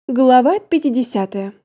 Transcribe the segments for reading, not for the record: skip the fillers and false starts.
Глава 50.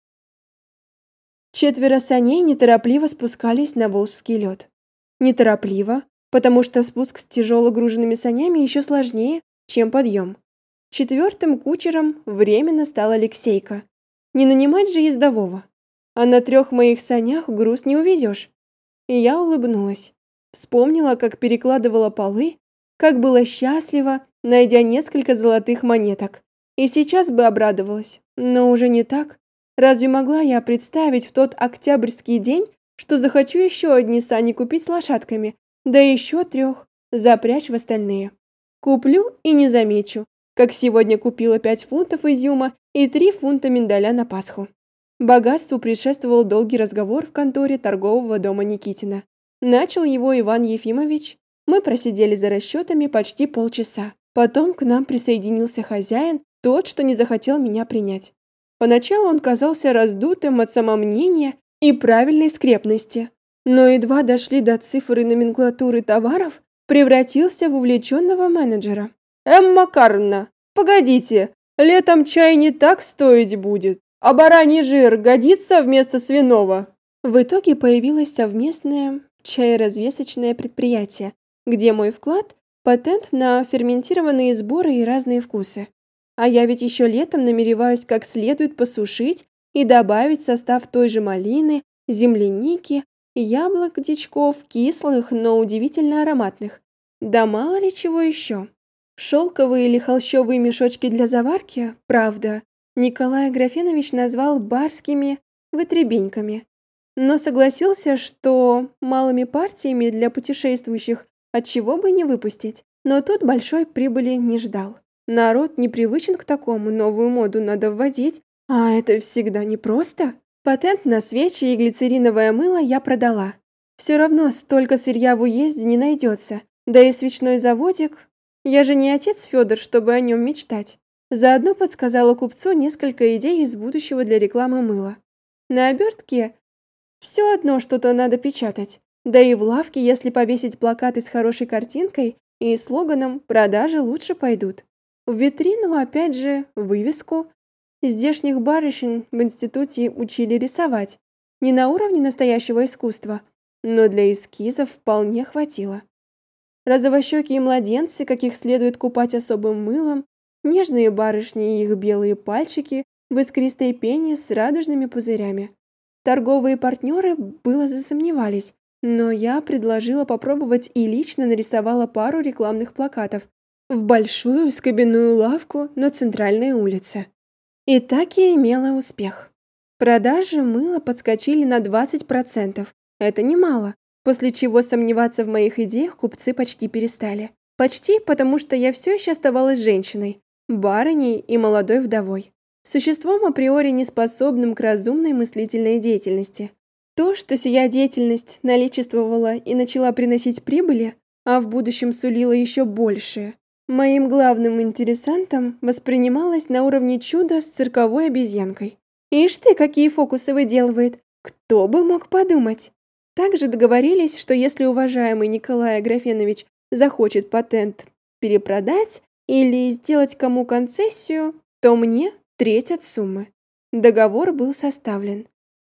Четверо саней неторопливо спускались на волжский лед. Неторопливо, потому что спуск с тяжело груженными санями еще сложнее, чем подъем. Четвертым кучером временно стал Алексейка. Не нанимать же ездового. А на 3 моих санях груз не увезешь. И я улыбнулась. Вспомнила, как перекладывала полы, как была счастлива, найдя несколько золотых монеток. И сейчас бы обрадовалась, но уже не так. Разве могла я представить в тот октябрьский день, что захочу еще одни сани купить с лошадками, да еще 3 запрячь в остальные? Куплю и не замечу, как сегодня купила 5 фунтов изюма и 3 фунта миндаля на Пасху. Богатству предшествовал долгий разговор в конторе торгового дома Никитина. Начал его Иван Ефимович. Мы просидели за расчетами почти полчаса. Потом к нам присоединился хозяин, тот, что не захотел меня принять. Поначалу он казался раздутым от самомнения и правильной скрепности, но едва дошли до цифр и номенклатуры товаров, превратился в увлеченного менеджера. «Эмма Карловна, погодите, летом чай не так стоить будет, а бараний жир годится вместо свиного». В итоге появилось совместное чаеразвесочное предприятие, где мой вклад – патент на ферментированные сборы и разные вкусы. А я ведь еще летом намереваюсь как следует посушить и добавить в состав той же малины, земляники, яблок, дичков, кислых, но удивительно ароматных. Да мало ли чего еще. Шелковые или холщовые мешочки для заварки, правда, Николай Аграфенович назвал барскими вытребеньками, но согласился, что малыми партиями для путешествующих отчего бы не выпустить. Но тут большой прибыли не ждал. Народ не привычен к такому, новую моду надо вводить, а это всегда непросто. Патент на свечи и глицериновое мыло я продала. Все равно столько сырья в уезде не найдется, да и свечной заводик. Я же не отец Федор, чтобы о нем мечтать. Заодно подсказала купцу несколько идей из будущего для рекламы мыла. На обертке все одно что-то надо печатать. Да и в лавке, если повесить плакаты с хорошей картинкой и слоганом, продажи лучше пойдут. В витрину, опять же, вывеску. Здешних барышень в институте учили рисовать. Не на уровне настоящего искусства, но для эскизов вполне хватило. Розовощёкие младенцы, каких следует купать особым мылом, нежные барышни и их белые пальчики в искристой пене с радужными пузырями. Торговые партнеры было засомневались, но я предложила попробовать и лично нарисовала пару рекламных плакатов в большую скобяную лавку на центральной улице. И так и имела успех. Продажи мыла подскочили на 20%. Это немало, после чего сомневаться в моих идеях купцы почти перестали. Почти, потому что я все еще оставалась женщиной, барыней и молодой вдовой. Существом априори неспособным к разумной мыслительной деятельности. То, что сия деятельность наличествовала и начала приносить прибыли, а в будущем сулила еще большее, моим главным интересантом воспринималось на уровне чуда с цирковой обезьянкой. Ишь ты, какие фокусы выделывает! Кто бы мог подумать? Также договорились, что если уважаемый Николай Аграфенович захочет патент перепродать или сделать кому концессию, то мне треть от суммы. Договор был составлен,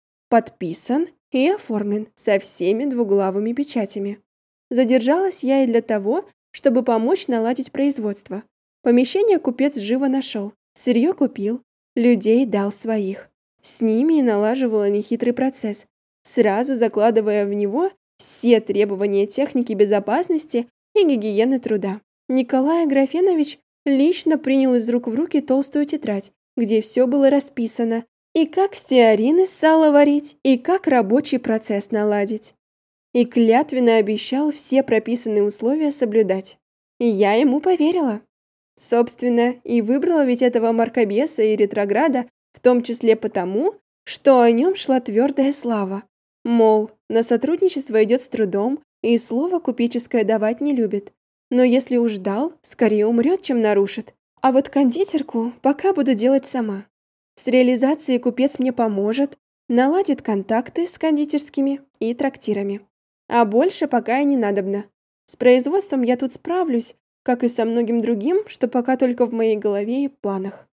подписан и оформлен со всеми двуглавыми печатями. Задержалась я и для того, чтобы помочь наладить производство. Помещение купец живо нашел, сырье купил, людей дал своих. С ними и налаживала нехитрый процесс, сразу закладывая в него все требования техники безопасности и гигиены труда. Николай Аграфенович лично принял из рук в руки толстую тетрадь, где все было расписано, и как стеарин из сала варить, и как рабочий процесс наладить. И клятвенно обещал все прописанные условия соблюдать. И я ему поверила. Собственно, и выбрала ведь этого мракобеса и ретрограда, в том числе потому, что о нем шла твердая слава. Мол, на сотрудничество идет с трудом, и слово купеческое давать не любит. Но если уж дал, скорее умрет, чем нарушит. А вот кондитерку пока буду делать сама. С реализацией купец мне поможет, наладит контакты с кондитерскими и трактирами. А больше пока и не надобно. С производством я тут справлюсь, как и со многим другим, что пока только в моей голове и планах.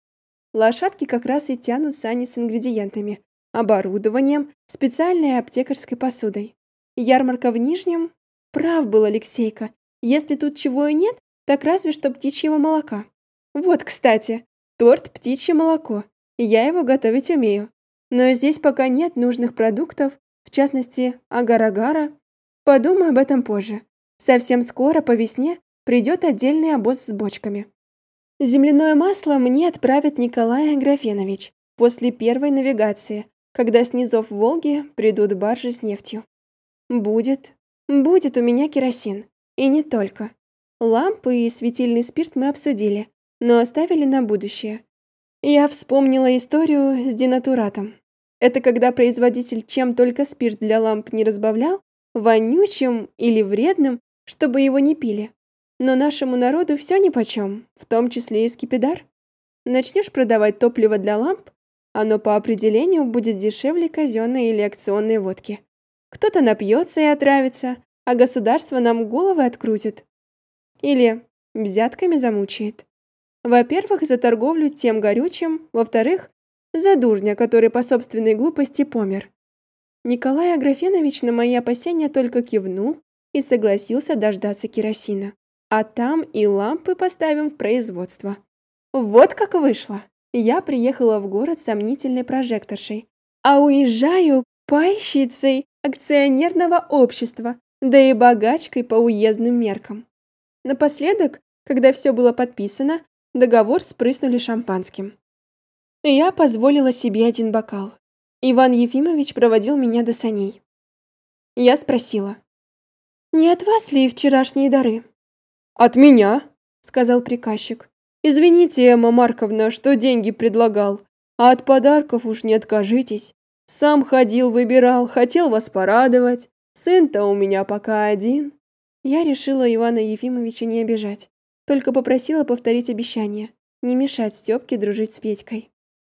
Лошадки как раз и тянут сани с ингредиентами, оборудованием, специальной аптекарской посудой. Ярмарка в Нижнем? Прав был Алексейка. Если тут чего и нет, так разве что птичьего молока. Вот, кстати, торт «Птичье молоко». Я его готовить умею. Но здесь пока нет нужных продуктов, в частности, агар-агара. Подумаю об этом позже. Совсем скоро, по весне, придет отдельный обоз с бочками. Земляное масло мне отправит Николай Аграфенович после первой навигации, когда с низов Волги придут баржи с нефтью. Будет у меня керосин. И не только. Лампы и светильный спирт мы обсудили, но оставили на будущее. Я вспомнила историю с денатуратом. Это когда производитель чем только спирт для ламп не разбавлял, вонючим или вредным, чтобы его не пили. Но нашему народу все нипочем, в том числе и скипидар. Начнешь продавать топливо для ламп, оно по определению будет дешевле казенной или акционной водки. Кто-то напьется и отравится, а государство нам головы открутит. Или взятками замучает. Во-первых, за торговлю тем горючим, во-вторых, за дурня, который по собственной глупости помер. Николай Аграфенович на мои опасения только кивнул и согласился дождаться керосина. А там и лампы поставим в производство. Вот как вышло. Я приехала в город сомнительной прожекторшей, а уезжаю пайщицей акционерного общества, да и богачкой по уездным меркам. Напоследок, когда все было подписано, договор спрыснули шампанским. Я позволила себе один бокал. Иван Ефимович проводил меня до саней. Я спросила: «Не от вас ли вчерашние дары?» «От меня», — сказал приказчик. «Извините, Эмма Марковна, что деньги предлагал, а от подарков уж не откажитесь. Сам ходил, выбирал, хотел вас порадовать. Сын-то у меня пока один». Я решила Ивана Ефимовича не обижать, только попросила повторить обещание, не мешать Стёпке дружить с Федькой.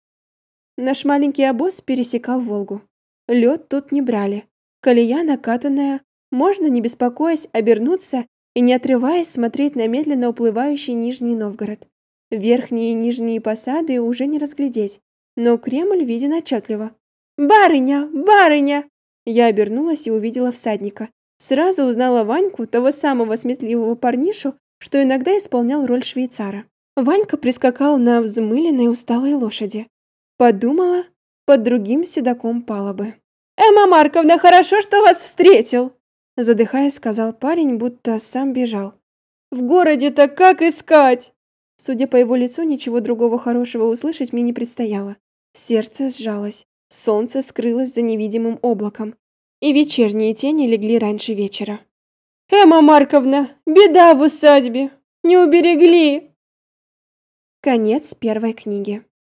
Наш маленький обоз пересекал Волгу. Лед тут не брали. Колея накатанная, можно, не беспокоясь, обернуться и, не отрываясь, смотреть на медленно уплывающий Нижний Новгород. Верхние и нижние посады уже не разглядеть, но Кремль виден отчетливо. «Барыня! Барыня!» Я обернулась и увидела всадника. Сразу узнала Ваньку, того самого сметливого парнишу, что иногда исполнял роль швейцара. Ванька прискакал на взмыленной усталой лошади. Подумала, под другим седаком палубы. «Эмма Марковна, хорошо, что вас встретил!» Задыхаясь, сказал парень, будто сам бежал. «В городе-то как искать?» Судя по его лицу, ничего другого хорошего услышать мне не предстояло. Сердце сжалось, солнце скрылось за невидимым облаком, и вечерние тени легли раньше вечера. «Эмма Марковна, беда в усадьбе! Не уберегли!» Конец первой книги.